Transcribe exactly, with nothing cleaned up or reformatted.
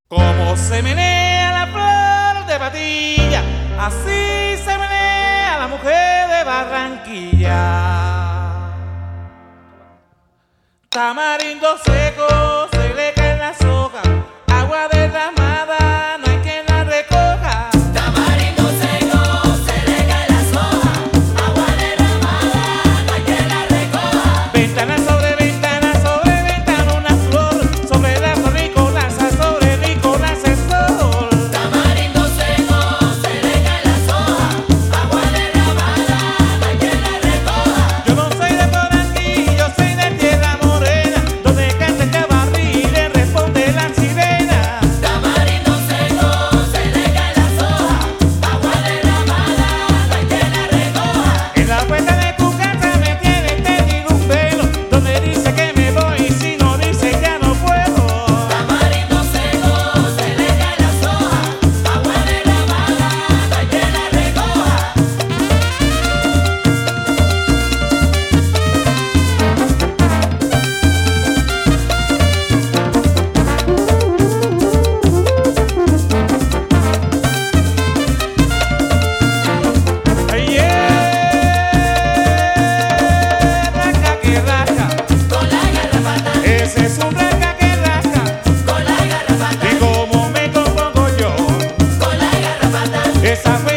Como se menea la flor de Patilla, así se menea la mujer de Barranquilla. Tamarindo seco, se le caen las hojas, agua derramada, no hay quien la recoja. Tamarindo seco, se le caen las hojas, agua derramada, no hay quien la recoja. Ventana sobre ventana, sobre ventana una flor, sobre la flor Nicolasa, sobre Nicolasa el sol. Tamarindo seco, se le caen las hojas, agua derramada, no hay quien la recoja. Yo no soy de por aquí, yo soy de tierra morena, donde canta el cabarrí, le responde la sirena. Tamarindo seco, se le caen las hojas, agua derramada, no hay quien la recoja. En la puerta de tu casa me tienes tendido un velo, donde dice que me voy y si no dice ya no puedo. Tamarindo seco, se le caen las hojas, agua derramada, no hay quien la recoja. Ay, eh, rasca que rasca, Con la garrapata, ese es un rasca que rasca, con la garrapata, y como me compongo yo, con la garrapata. esa fue